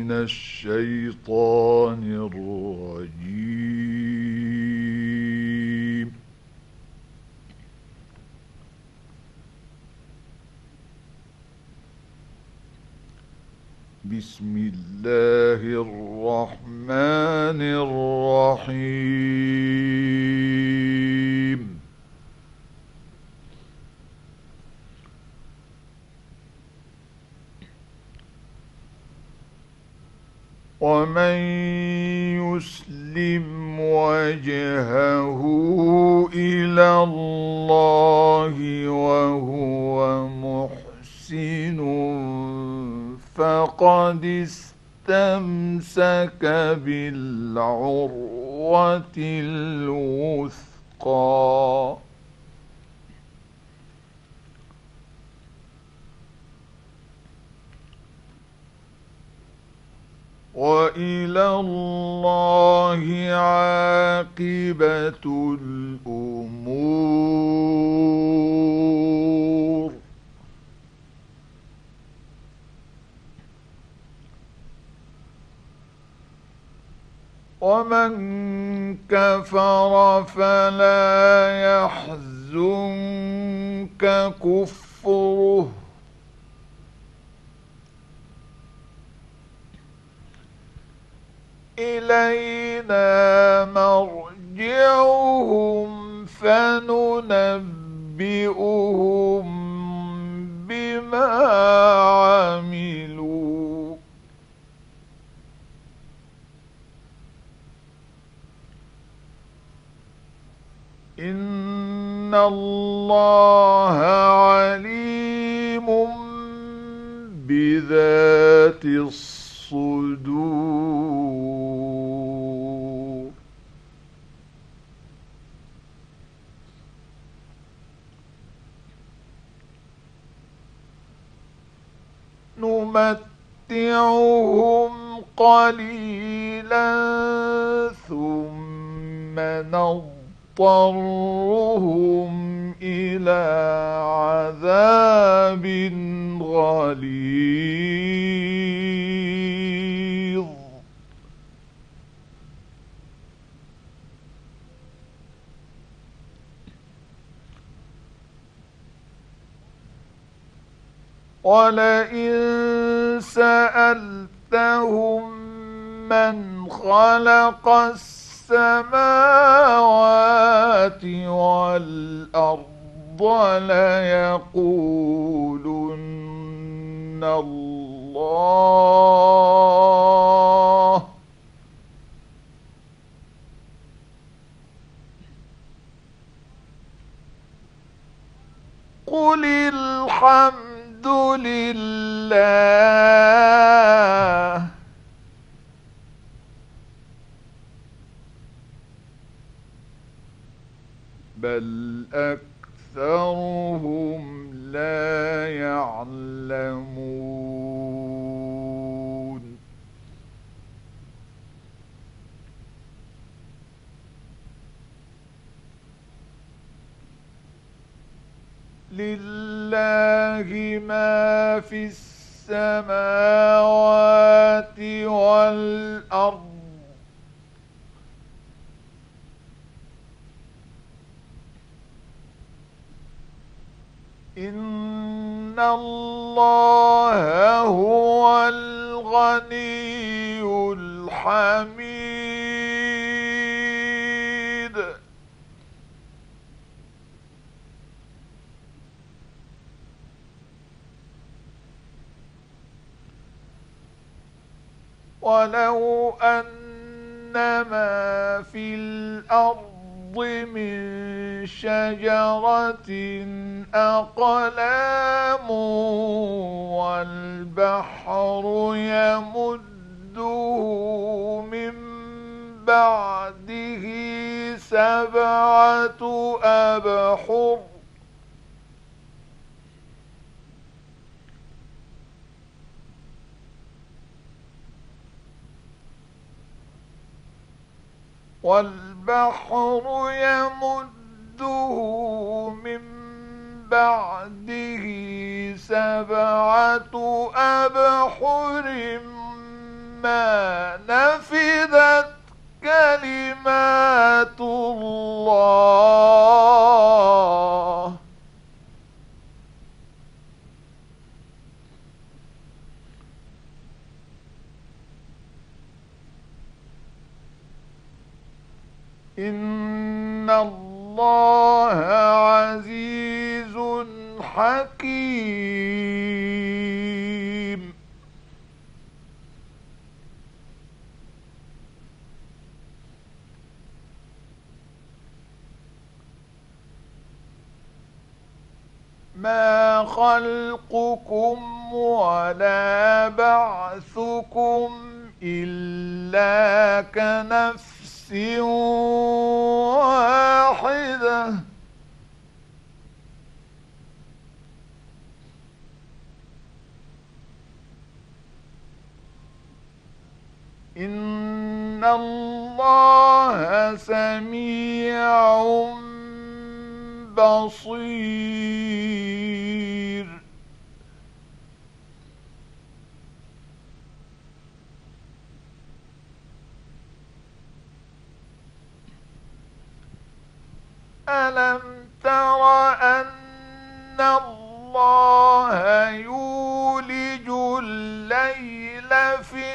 من الشيطان الرجيم. بسم الله الرحمن الرحيم. ومن يسلم وجهه إلى الله وهو محسن فقد استمسك بالعروة الوثقى. وإلى الله عاقبة الأمور. ومن كفر فلا يحزنك كفره إلينا مرجعهم فننبئهم بما عملوا. إن الله عليم بذات الصدور. نمتعهم قليلا ثم نضطرهم إلى عذاب غليظ. ولئن سألتهم من خلق السماوات والأرض ليقولن الله. قل الحمد لله بل أكثرهم لا يعلمون. لله ما في السماوات والأرض إن الله هو الغني الحميد. ولو أن ما في الأرض من شجرة أقلام والبحر يمده من بعده 7 أبحر والبحر يمده من بعده 7 أبحر ما نفدت كلمات الله. إن الله عزيز حكيم. ما خلقكم ولا بعثكم إلا كنفس واحدة. إن الله سميع بصير. ألم تر أن الله يولج الليل في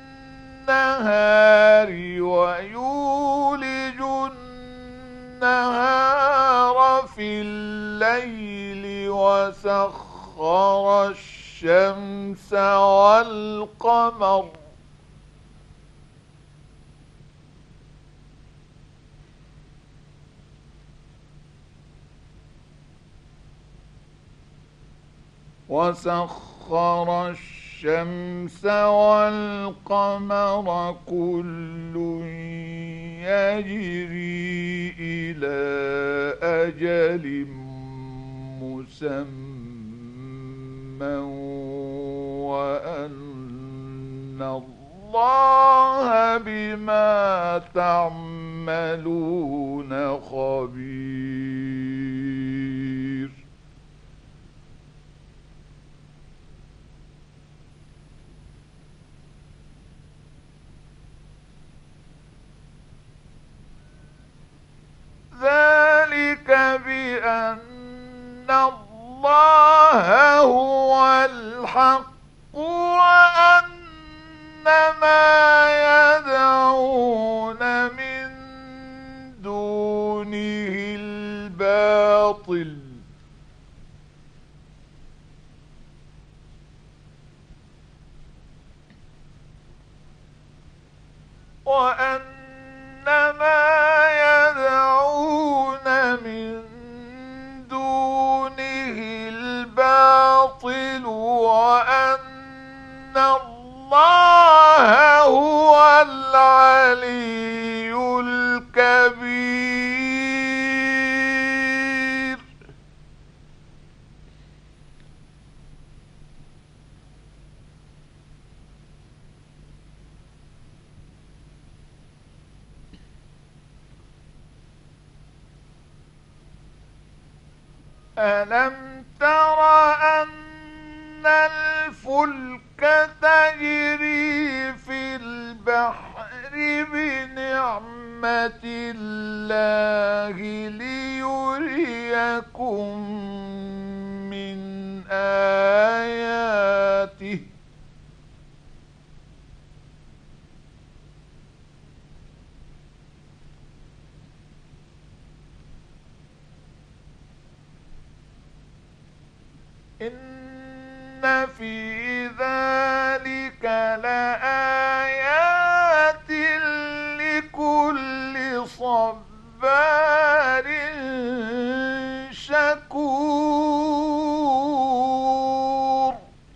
النهار ويولج النهار في الليل وسخر الشمس والقمر والقمر كل يجري إلى أجل مسمى وأن الله بما تعملون خبير. ذلك بأن الله هو الحق وأن ما يدعون من دونه الباطل وأن ما يدعون من دونه الباطل وأن الله هو العلي الكبير. ألم تر أن الفلك تجري في البحر بنعمة الله ليريكم من آياته إن في ذلك لآيات لكل صبار شكور.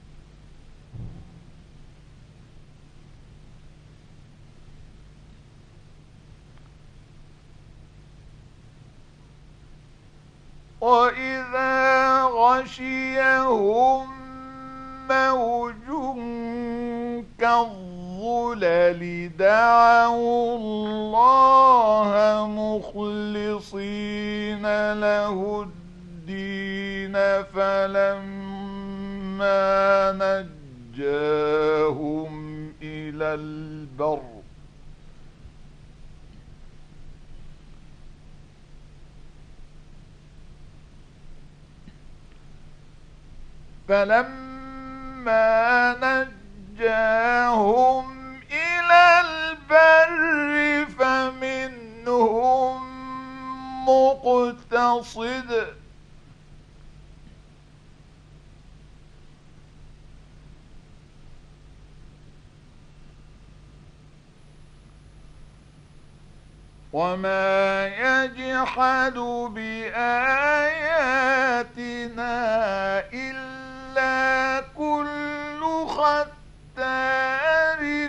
وإذا غشيهم موج كالظلل دعوا الله مخلصين له الدين فلما نجاهم إلى البر فلما نجاهم إلى البر فمنهم مقتصد وما يجحد بآياتنا إلا كل ختار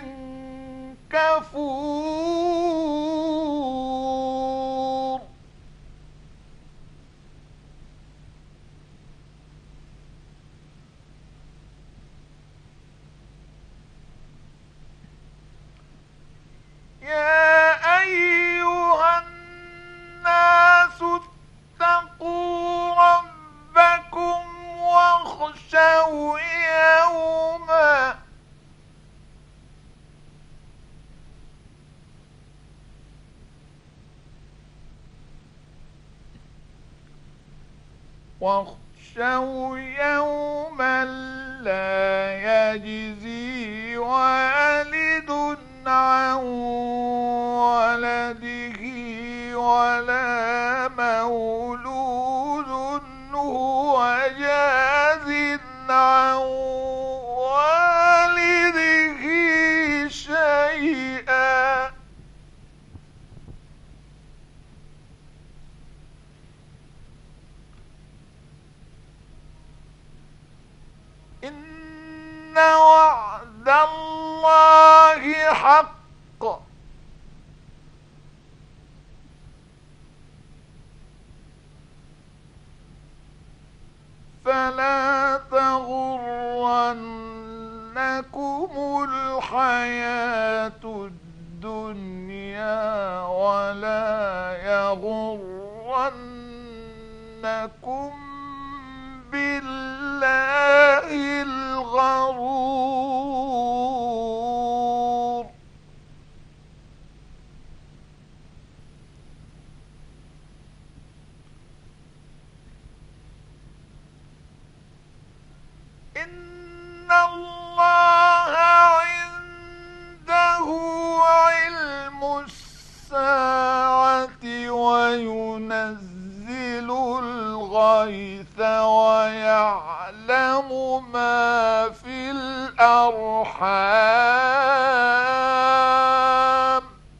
كفور يا أيها الناس اتقوا ربكم واخشوا يوما لا يجزي والد عن ولده ولا مولود هو جاز عن والده شيئا إن وعد الله حق فلا تغرنكم الحياة الدنيا ولا يغرنكم بالله الغرور إن الله عنده علم الساعة وينزل الغيث ويعلم ما في الأرحام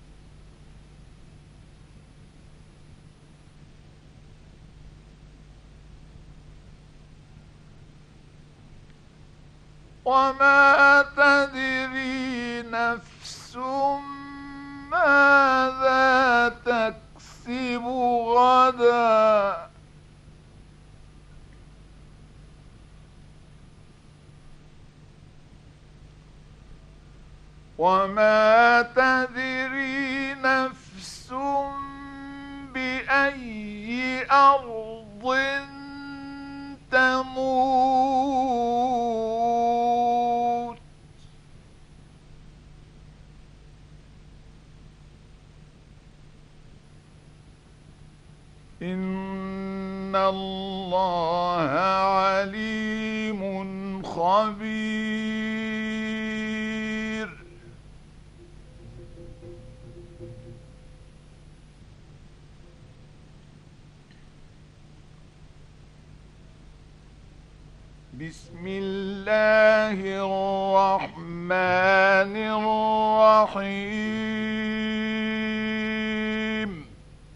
وما تدري نفس ماذا تكسب غدا وما تدري نفس بأي أرض تموت إن الله عليم خبير بسم الله الرحمن الرحيم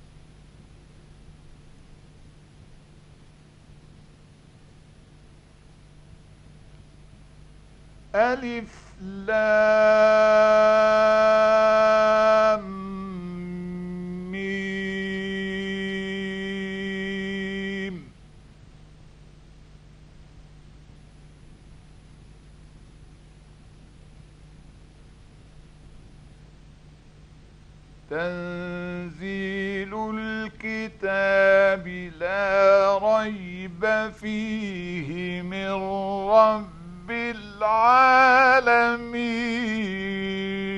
ألف لام ميم تنزيل الكتاب لا ريب فيه من رب العالمين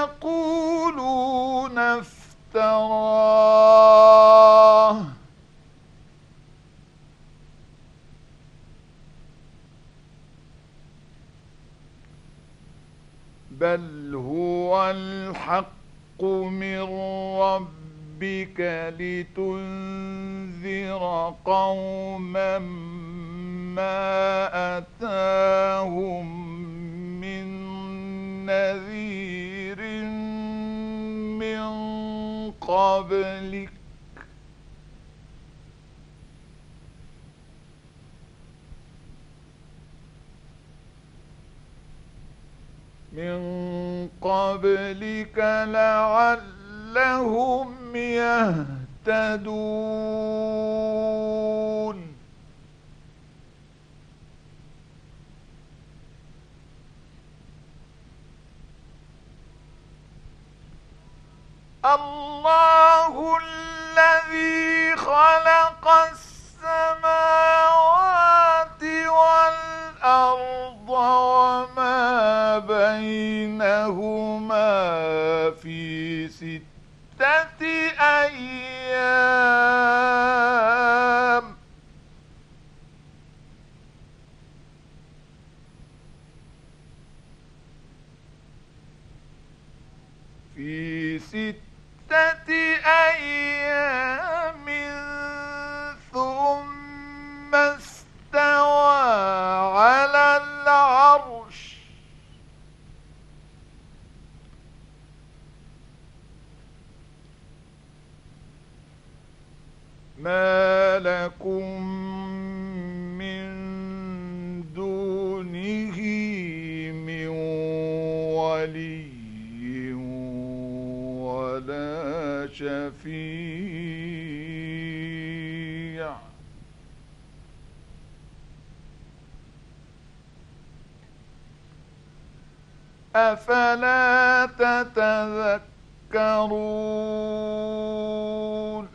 يقولون افتراه بل هو الحق من ربك لتنذر قوما ما أتاهم من نذير من قبلك لعلهم يهتدون الله الذي خلق السماوات والأرض وما بينهما في 6 أيام ثم استوى على العرش ما لكم من دونه من ولي ولا شفيع أفلا تتذكرون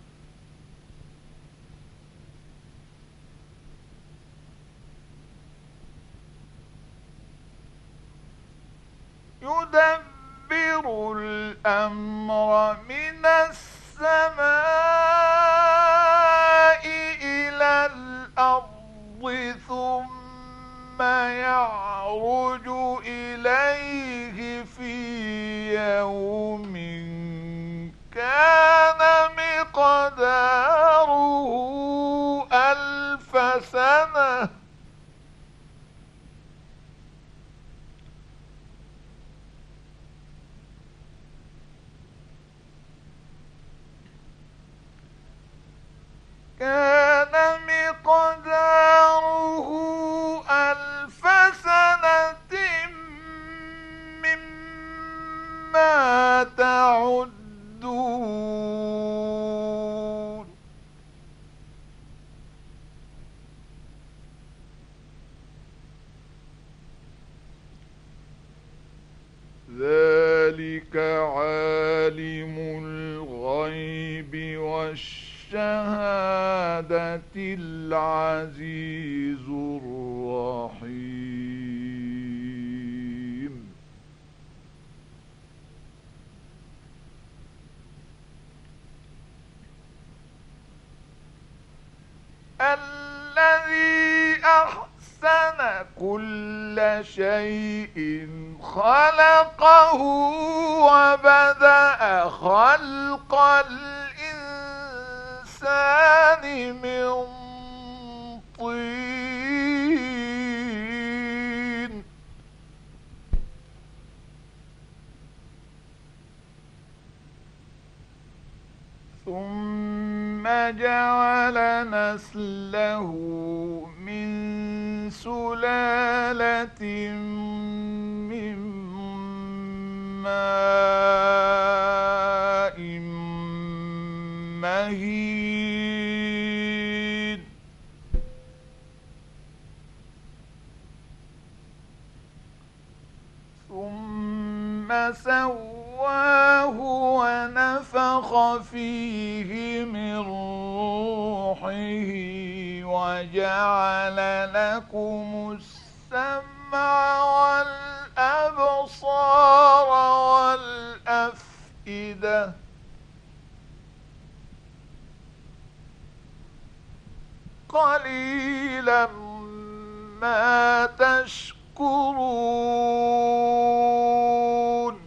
يدبر الأمر من السماء إلى الأرض ثم يعرج إليه في يوم كان مقداره 1000 سنة كان مقداره 1000 سنة مما تعدون ذلك عالم الغيب والشهادة العزيز الرحيم الذي أحسن كل شيء خلقه وبدأ خلق الإنسان من طين ثم جعل نسله من سلالة من ماء مهين ثم سواه ونفخ فيه من روحه وجعل لكم السمع والأبصار قليلا ما تشكرون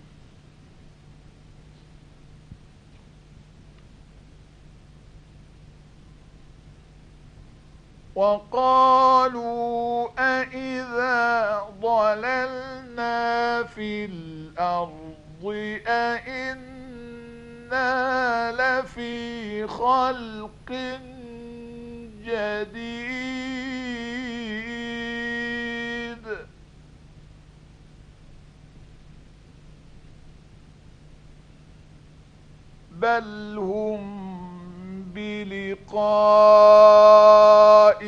وقالوا أإذا ضللنا في الأرض أإنا لفي خلق جديد بل هم بلقاء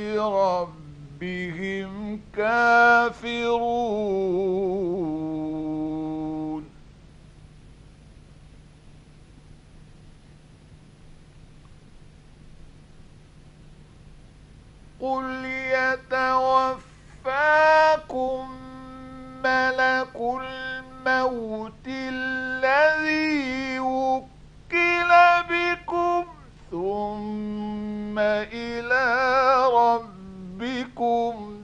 ربهم كافرون قل يتوفاكم ملك الموت الذي وكل بكم ثم إلى ربكم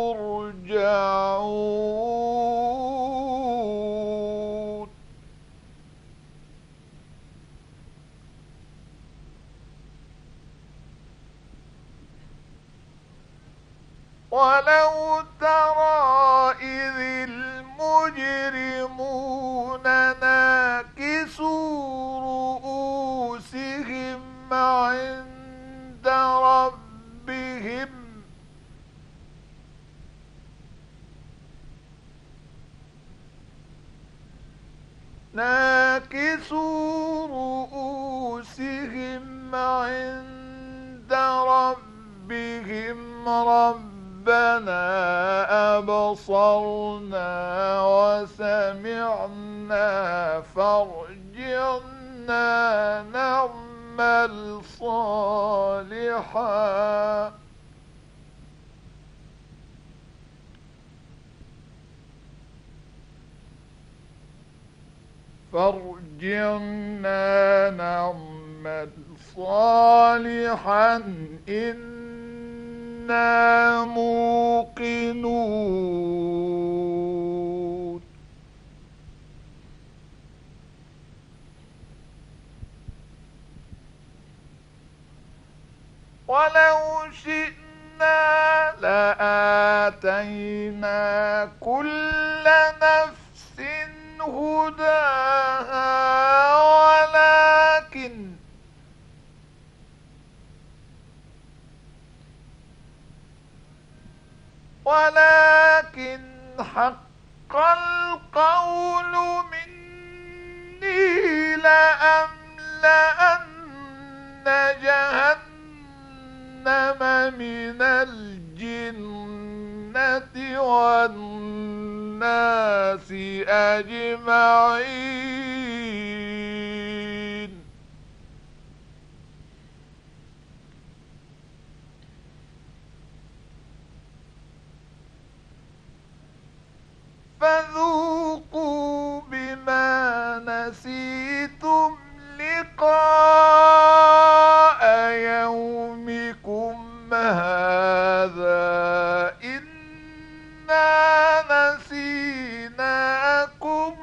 ترجعون ولو ترى إذ المجرمون ناكسوا رؤوسهم عند ربهم ربنا أبصرنا وسمعنا فارجعنا نعمل صالحا إنا موقنون ولو شئنا لآتينا كل نفس هداها ولكن حق القول مني لأملأن جهنم من الجنة والناس أجمعين فذوقوا بما نسيتم لقاء يومكم هذا إنا نسيناكم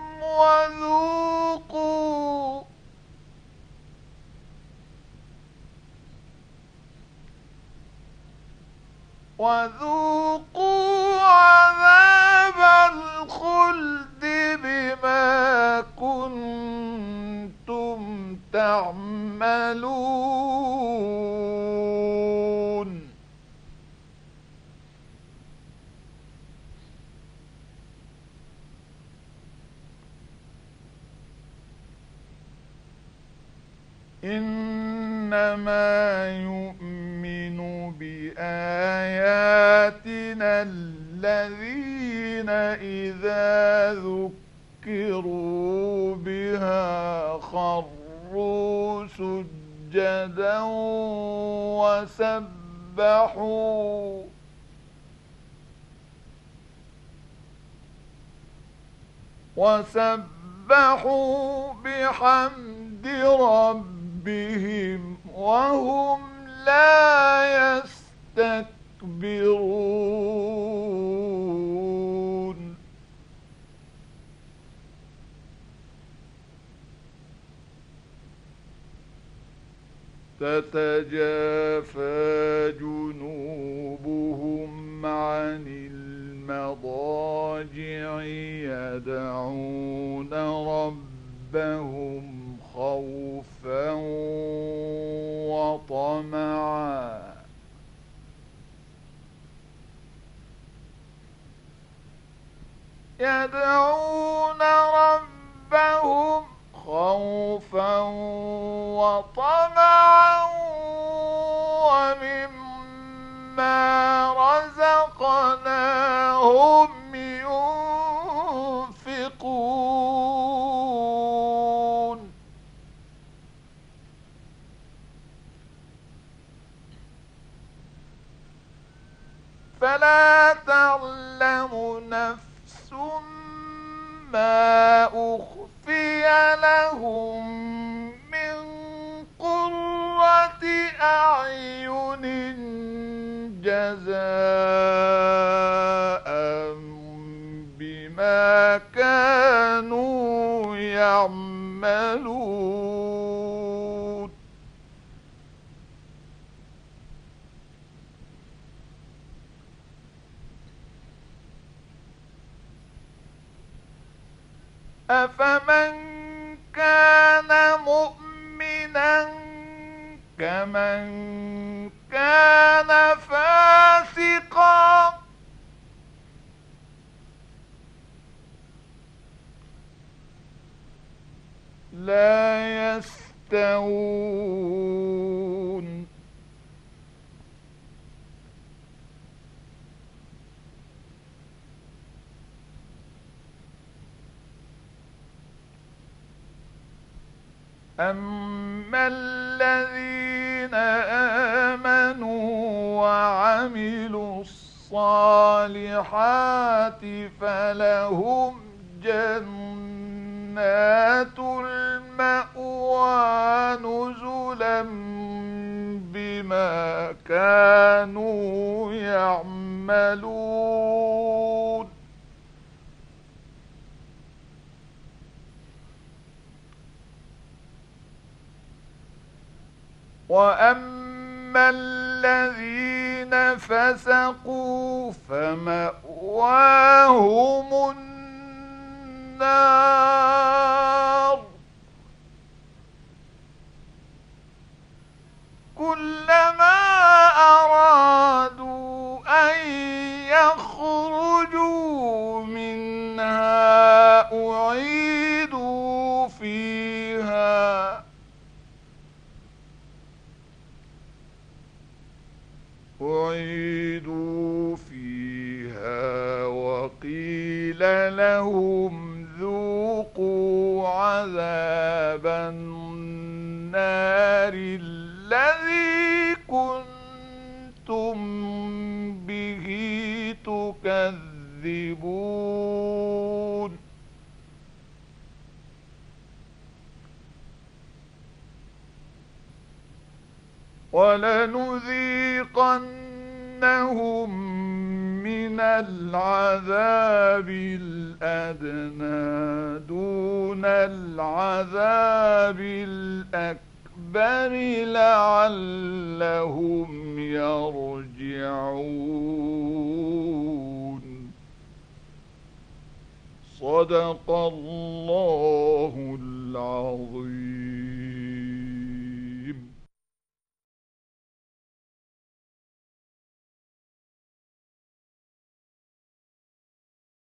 وذوقوا عذاب الخلد بما كنتم تعملون إنما يؤمن بآياتنا الذين إذا ذكروا بها خروا سجدا وسبحوا بحمد ربهم وهم لا يستكبرون تتجافى جنوبهم عن المضاجع يدعون ربهم خوفا وطمعا يدعون ربهم خوفا وطمعا ومما رزقناهم ينفقون فلا تعلم نفس ما أخفي لهم من قرة أعين جزاء بما كانوا يعملون أفمن كان مؤمنا كمن كان فاسقا لا يستوون أما الذين آمنوا وعملوا الصالحات فلهم جنات المأوى نزلا بما كانوا يعملون وأما الذين فسقوا فمأواهم النار كلما أرادوا أن يخرجوا منها أعيدوا فيها وقيل لهم ذوقوا عذاب النار الذي كنتم به تكذبون ولنذيقنهم من العذاب الأدنى دون العذاب الأكبر لعلهم يرجعون صدق الله العظيم.